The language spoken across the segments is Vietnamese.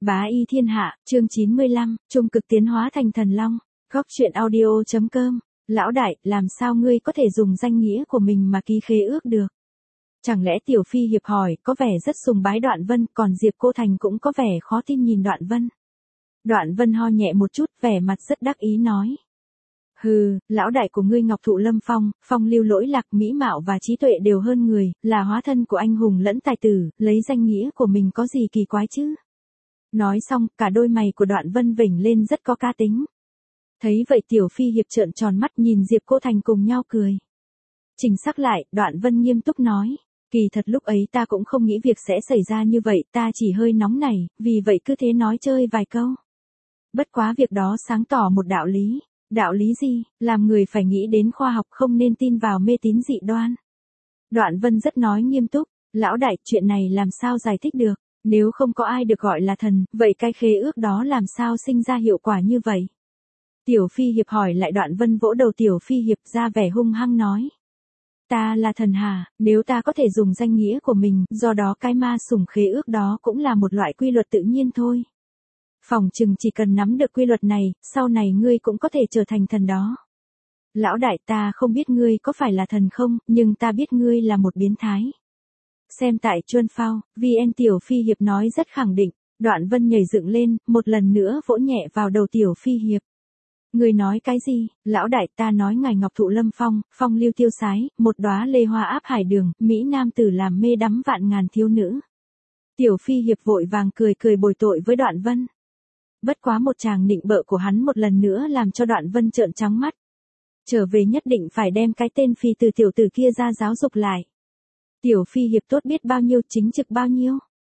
Bá y thiên hạ, chương 95, trung cực tiến hóa thành thần long. Góc truyện audio.com. Lão đại, làm sao ngươi có thể dùng danh nghĩa của mình mà ký khế ước được? Chẳng lẽ Tiểu Phi hiệp hỏi, có vẻ rất sùng bái Đoạn Vân, còn Diệp Cô Thành cũng có vẻ khó tin nhìn Đoạn Vân. Đoạn Vân ho nhẹ một chút, vẻ mặt rất đắc ý nói. Hừ, lão đại của ngươi Ngọc Thụ Lâm Phong, phong lưu lỗi lạc, mỹ mạo và trí tuệ đều hơn người, là hóa thân của anh hùng lẫn tài tử, lấy danh nghĩa của mình có gì kỳ quái chứ? Nói xong, cả đôi mày của Đoạn Vân vểnh lên rất có cá tính. Thấy vậy Tiểu Phi hiệp trợn tròn mắt nhìn Diệp Cô Thành cùng nhau cười. Chỉnh sắc lại, Đoạn Vân nghiêm túc nói. Kỳ thật lúc ấy ta cũng không nghĩ việc sẽ xảy ra như vậy, ta chỉ hơi nóng nảy, vì vậy cứ thế nói chơi vài câu. Bất quá việc đó sáng tỏ một đạo lý. Đạo lý gì? Làm người phải nghĩ đến khoa học, không nên tin vào mê tín dị đoan. Đoạn Vân rất nói nghiêm túc. Lão đại, chuyện này làm sao giải thích được? Nếu không có ai được gọi là thần, vậy cái khế ước đó làm sao sinh ra hiệu quả như vậy? Tiểu Phi hiệp hỏi lại. Đoạn Vân vỗ đầu Tiểu Phi hiệp ra vẻ hung hăng nói. Ta là thần hả? Nếu ta có thể dùng danh nghĩa của mình, do đó cái ma sủng khế ước đó cũng là một loại quy luật tự nhiên thôi. Phỏng chừng chỉ cần nắm được quy luật này, sau này ngươi cũng có thể trở thành thần đó. Lão đại, ta không biết ngươi có phải là thần không, nhưng ta biết ngươi là một biến thái. Xem tại Chuân Phao, VN. Tiểu Phi hiệp nói rất khẳng định. Đoạn Vân nhảy dựng lên, một lần nữa vỗ nhẹ vào đầu Tiểu Phi hiệp. Ngươi nói cái gì? Lão đại, ta nói ngài Ngọc Thụ Lâm Phong, phong lưu tiêu sái, một đóa lê hoa áp hải đường, mỹ nam tử làm mê đắm vạn ngàn thiếu nữ. Tiểu Phi hiệp vội vàng cười bồi tội với Đoạn Vân. Bất quá một tràng nịnh bợ của hắn một lần nữa làm cho Đoạn Vân trợn trắng mắt. Trở về nhất định phải đem cái tên phi từ tiểu tử kia ra giáo dục lại. Tiểu Phi hiệp tốt biết bao nhiêu, chính trực bao nhiêu.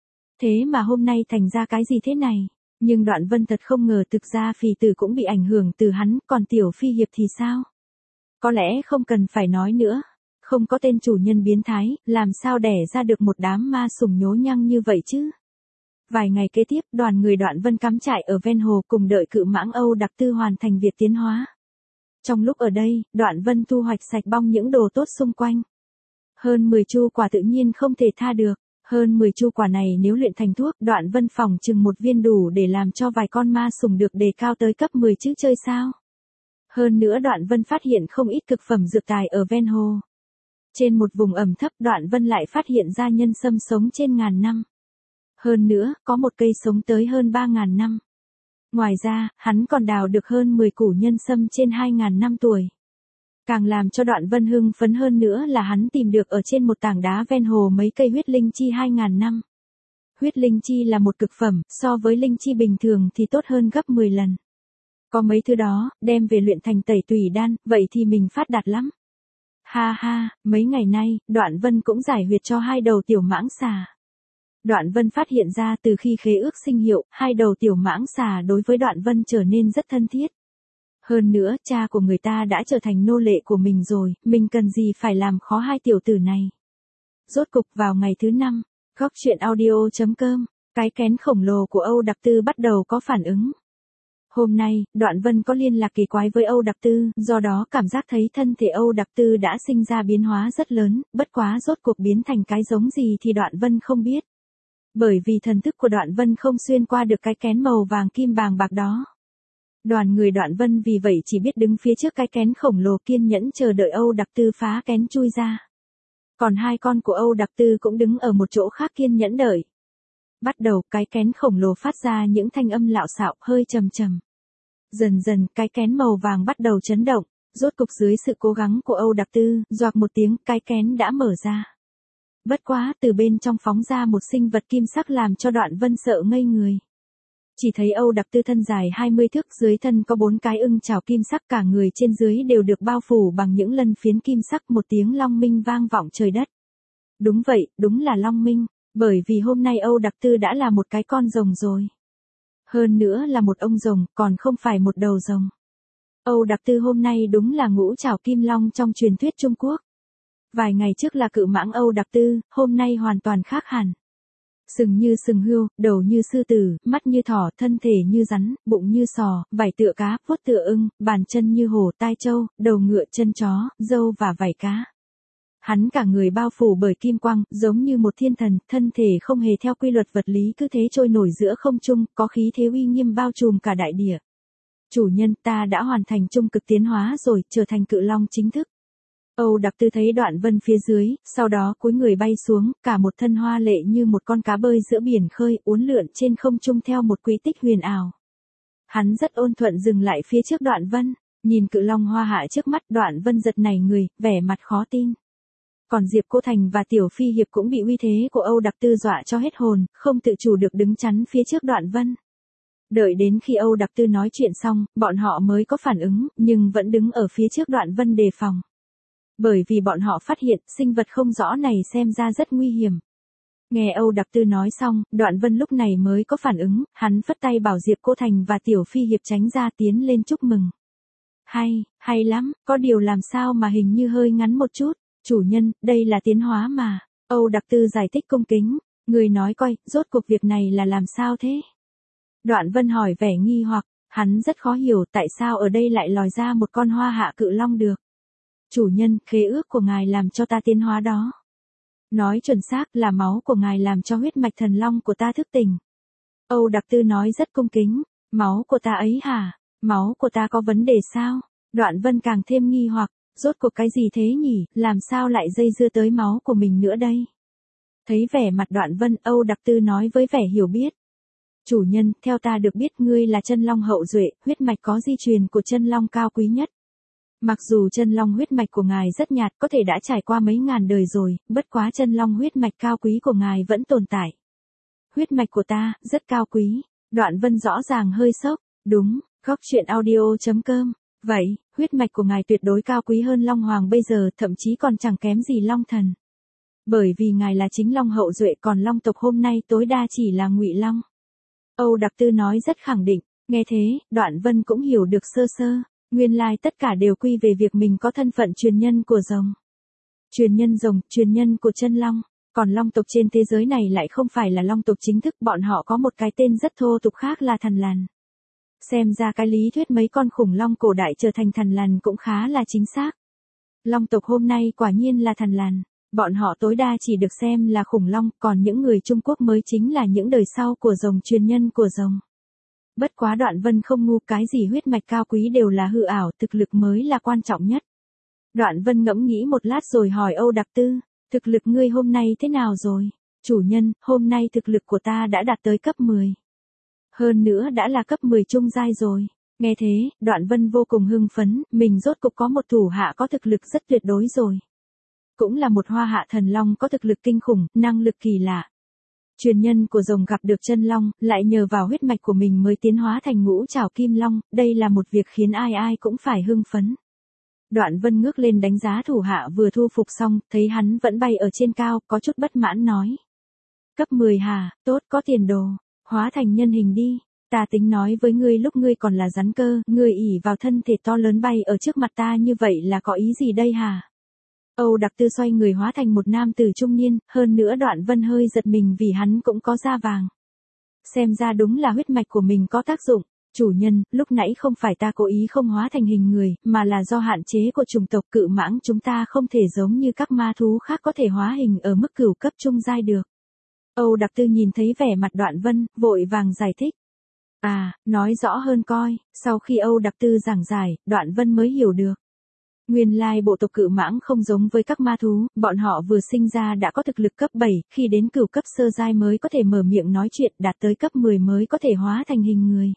Thế mà hôm nay thành ra cái gì thế này? Nhưng Đoạn Vân thật không ngờ thực ra phì tử cũng bị ảnh hưởng từ hắn, còn Tiểu Phi hiệp thì sao? Có lẽ không cần phải nói nữa. Không có tên chủ nhân biến thái, làm sao đẻ ra được một đám ma sủng nhố nhăng như vậy chứ? Vài ngày kế tiếp, đoàn người Đoạn Vân cắm trại ở ven hồ cùng đợi cự mãng Âu Đặc Tư hoàn thành việc tiến hóa. Trong lúc ở đây, Đoạn Vân thu hoạch sạch bong những đồ tốt xung quanh. Hơn 10 chu quả tự nhiên không thể tha được. Hơn 10 chu quả này nếu luyện thành thuốc, Đoạn Vân phỏng chừng một viên đủ để làm cho vài con ma sủng được đề cao tới cấp 10 chứ chơi sao. Hơn nữa Đoạn Vân phát hiện không ít cực phẩm dược tài ở ven hồ. Trên một vùng ẩm thấp, Đoạn Vân lại phát hiện ra nhân sâm sống trên ngàn năm. Hơn nữa, có một cây sống tới hơn 3.000 năm. Ngoài ra, hắn còn đào được hơn 10 củ nhân sâm trên 2.000 năm tuổi. Càng làm cho Đoạn Vân hưng phấn hơn nữa là hắn tìm được ở trên một tảng đá ven hồ mấy cây huyết linh chi 2.000 năm. Huyết linh chi là một cực phẩm, so với linh chi bình thường thì tốt hơn gấp 10 lần. Có mấy thứ đó, đem về luyện thành tẩy tùy đan, vậy thì mình phát đạt lắm. Ha ha, mấy ngày nay, Đoạn Vân cũng giải huyệt cho 2 đầu tiểu mãng xà. Đoạn Vân phát hiện ra từ khi khế ước sinh hiệu, 2 đầu tiểu mãng xà đối với Đoạn Vân trở nên rất thân thiết. Hơn nữa, cha của người ta đã trở thành nô lệ của mình rồi, mình cần gì phải làm khó 2 tiểu tử này. Rốt cục vào ngày thứ 5, góc truyện audio.com, cái kén khổng lồ của Âu Đặc Tư bắt đầu có phản ứng. Hôm nay, Đoạn Vân có liên lạc kỳ quái với Âu Đặc Tư, do đó cảm giác thấy thân thể Âu Đặc Tư đã sinh ra biến hóa rất lớn, bất quá rốt cuộc biến thành cái giống gì thì Đoạn Vân không biết. Bởi vì thần thức của Đoạn Vân không xuyên qua được cái kén màu vàng kim bàng bạc đó. Đoàn người Đoạn Vân vì vậy chỉ biết đứng phía trước cái kén khổng lồ kiên nhẫn chờ đợi Âu Đặc Tư phá kén chui ra. Còn 2 con của Âu Đặc Tư cũng đứng ở một chỗ khác kiên nhẫn đợi. Bắt đầu, cái kén khổng lồ phát ra những thanh âm lạo xạo, hơi trầm trầm. Dần dần, cái kén màu vàng bắt đầu chấn động, rốt cục dưới sự cố gắng của Âu Đặc Tư, doạc một tiếng, cái kén đã mở ra. Bất quá, từ bên trong phóng ra một sinh vật kim sắc làm cho Đoạn Vân sợ ngây người. Chỉ thấy Âu Đặc Tư thân dài 20 thước, dưới thân có 4 cái ưng chảo kim sắc, cả người trên dưới đều được bao phủ bằng những lân phiến kim sắc, một tiếng long minh vang vọng trời đất. Đúng vậy, đúng là long minh, bởi vì hôm nay Âu Đặc Tư đã là một cái con rồng rồi. Hơn nữa là một ông rồng, còn không phải một đầu rồng. Âu Đặc Tư hôm nay đúng là ngũ trảo kim long trong truyền thuyết Trung Quốc. Vài ngày trước là cự mãng Âu Đặc Tư, hôm nay hoàn toàn khác hẳn. Sừng như sừng hươu, đầu như sư tử, mắt như thỏ, thân thể như rắn, bụng như sò, vảy tựa cá, vuốt tựa ưng, bàn chân như hổ, tai trâu, đầu ngựa chân chó, râu và vảy cá. Hắn cả người bao phủ bởi kim quang, giống như một thiên thần, thân thể không hề theo quy luật vật lý cứ thế trôi nổi giữa không trung, có khí thế uy nghiêm bao trùm cả đại địa. Chủ nhân, ta đã hoàn thành trung cực tiến hóa rồi, trở thành cự long chính thức. Âu Đặc Tư thấy Đoạn Vân phía dưới, sau đó cúi người bay xuống, cả một thân hoa lệ như một con cá bơi giữa biển khơi, uốn lượn trên không trung theo một quy tích huyền ảo. Hắn rất ôn thuận dừng lại phía trước Đoạn Vân, nhìn cự long hoa hạ trước mắt, Đoạn Vân giật nảy người, vẻ mặt khó tin. Còn Diệp Cô Thành và Tiểu Phi Hiệp cũng bị uy thế của Âu Đặc Tư dọa cho hết hồn, không tự chủ được đứng chắn phía trước Đoạn Vân. Đợi đến khi Âu Đặc Tư nói chuyện xong, bọn họ mới có phản ứng, nhưng vẫn đứng ở phía trước Đoạn Vân đề phòng. Bởi vì bọn họ phát hiện, sinh vật không rõ này xem ra rất nguy hiểm. Nghe Âu Đặc Tư nói xong, Đoạn Vân lúc này mới có phản ứng, hắn phất tay bảo Diệp Cô Thành và Tiểu Phi Hiệp tránh ra tiến lên chúc mừng. Hay lắm, có điều làm sao mà hình như hơi ngắn một chút. Chủ nhân, đây là tiến hóa mà. Âu Đặc Tư giải thích cung kính. Người nói coi, rốt cuộc việc này là làm sao thế? Đoạn Vân hỏi vẻ nghi hoặc, hắn rất khó hiểu tại sao ở đây lại lòi ra một con hoa hạ cự long được. Chủ nhân, khế ước của ngài làm cho ta tiến hóa đó. Nói chuẩn xác là máu của ngài làm cho huyết mạch thần long của ta thức tỉnh. Âu Đặc Tư nói rất cung kính, máu của ta ấy hả? Máu của ta có vấn đề sao? Đoạn Vân càng thêm nghi hoặc, rốt cuộc cái gì thế nhỉ, làm sao lại dây dưa tới máu của mình nữa đây? Thấy vẻ mặt Đoạn Vân, Âu Đặc Tư nói với vẻ hiểu biết. Chủ nhân, theo ta được biết ngươi là chân long hậu duệ, huyết mạch có di truyền của chân long cao quý nhất. Mặc dù chân long huyết mạch của ngài rất nhạt, có thể đã trải qua mấy ngàn đời rồi, bất quá chân long huyết mạch cao quý của ngài vẫn tồn tại. Huyết mạch của ta, rất cao quý. Đoạn Vân rõ ràng hơi sốc. Đúng, góc truyện audio.com. Vậy, huyết mạch của ngài tuyệt đối cao quý hơn Long Hoàng bây giờ, thậm chí còn chẳng kém gì Long Thần. Bởi vì ngài là chính Long hậu duệ, còn Long tộc hôm nay tối đa chỉ là Ngụy Long. Âu Đặc Tư nói rất khẳng định. Nghe thế, Đoạn Vân cũng hiểu được sơ sơ. Nguyên lai tất cả đều quy về việc mình có thân phận truyền nhân của rồng. Truyền nhân rồng, truyền nhân của chân long. Còn long tộc trên thế giới này lại không phải là long tộc chính thức, bọn họ có một cái tên rất thô tục khác là thần lằn. Xem ra cái lý thuyết mấy con khủng long cổ đại trở thành thần lằn cũng khá là chính xác. Long tộc hôm nay quả nhiên là thần lằn. Bọn họ tối đa chỉ được xem là khủng long, còn những người Trung Quốc mới chính là những đời sau của rồng, truyền nhân của rồng. Bất quá Đoạn Vân không ngu, cái gì huyết mạch cao quý đều là hư ảo, thực lực mới là quan trọng nhất. Đoạn Vân ngẫm nghĩ một lát rồi hỏi Âu Đặc Tư, thực lực ngươi hôm nay thế nào rồi? Chủ nhân, hôm nay thực lực của ta đã đạt tới cấp 10. Hơn nữa đã là cấp 10 trung giai rồi. Nghe thế, Đoạn Vân vô cùng hưng phấn, mình rốt cục có một thủ hạ có thực lực rất tuyệt đối rồi. Cũng là một hoa hạ thần long có thực lực kinh khủng, năng lực kỳ lạ. Truyền nhân của rồng gặp được chân long, lại nhờ vào huyết mạch của mình mới tiến hóa thành ngũ trảo kim long, đây là một việc khiến ai ai cũng phải hưng phấn. Đoạn Vân ngước lên đánh giá thủ hạ vừa thu phục xong, thấy hắn vẫn bay ở trên cao, có chút bất mãn nói. Cấp 10 hả, tốt, có tiền đồ, hóa thành nhân hình đi. Ta tính nói với ngươi lúc ngươi còn là rắn cơ, ngươi ỷ vào thân thể to lớn bay ở trước mặt ta như vậy là có ý gì đây hả? Âu Đặc Tư xoay người hóa thành một nam tử trung niên, hơn nữa Đoạn Vân hơi giật mình vì hắn cũng có da vàng. Xem ra đúng là huyết mạch của mình có tác dụng. Chủ nhân, lúc nãy không phải ta cố ý không hóa thành hình người, mà là do hạn chế của chủng tộc cự mãng, chúng ta không thể giống như các ma thú khác có thể hóa hình ở mức cửu cấp trung giai được. Âu Đặc Tư nhìn thấy vẻ mặt Đoạn Vân, vội vàng giải thích. À, nói rõ hơn coi. Sau khi Âu Đặc Tư giảng giải, Đoạn Vân mới hiểu được. Nguyên lai bộ tộc cự mãng không giống với các ma thú, bọn họ vừa sinh ra đã có thực lực cấp 7, khi đến cửu cấp sơ giai mới có thể mở miệng nói chuyện, đạt tới cấp 10 mới có thể hóa thành hình người.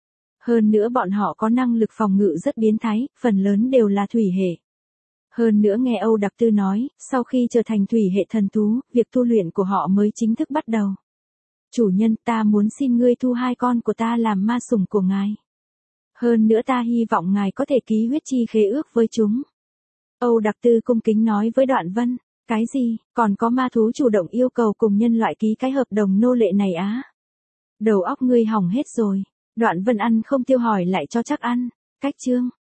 Hơn nữa bọn họ có năng lực phòng ngự rất biến thái, phần lớn đều là thủy hệ. Hơn nữa nghe Âu Đặc Tư nói, sau khi trở thành thủy hệ thần thú, việc tu luyện của họ mới chính thức bắt đầu. Chủ nhân, ta muốn xin ngươi thu 2 con của ta làm ma sủng của ngài. Hơn nữa ta hy vọng ngài có thể ký huyết chi khế ước với chúng. Âu Đặc Tư cung kính nói với Đoạn Vân, cái gì, còn có ma thú chủ động yêu cầu cùng nhân loại ký cái hợp đồng nô lệ này á? Đầu óc ngươi hỏng hết rồi. Đoạn Vân ăn không tiêu hỏi lại cho chắc ăn. Cách chương.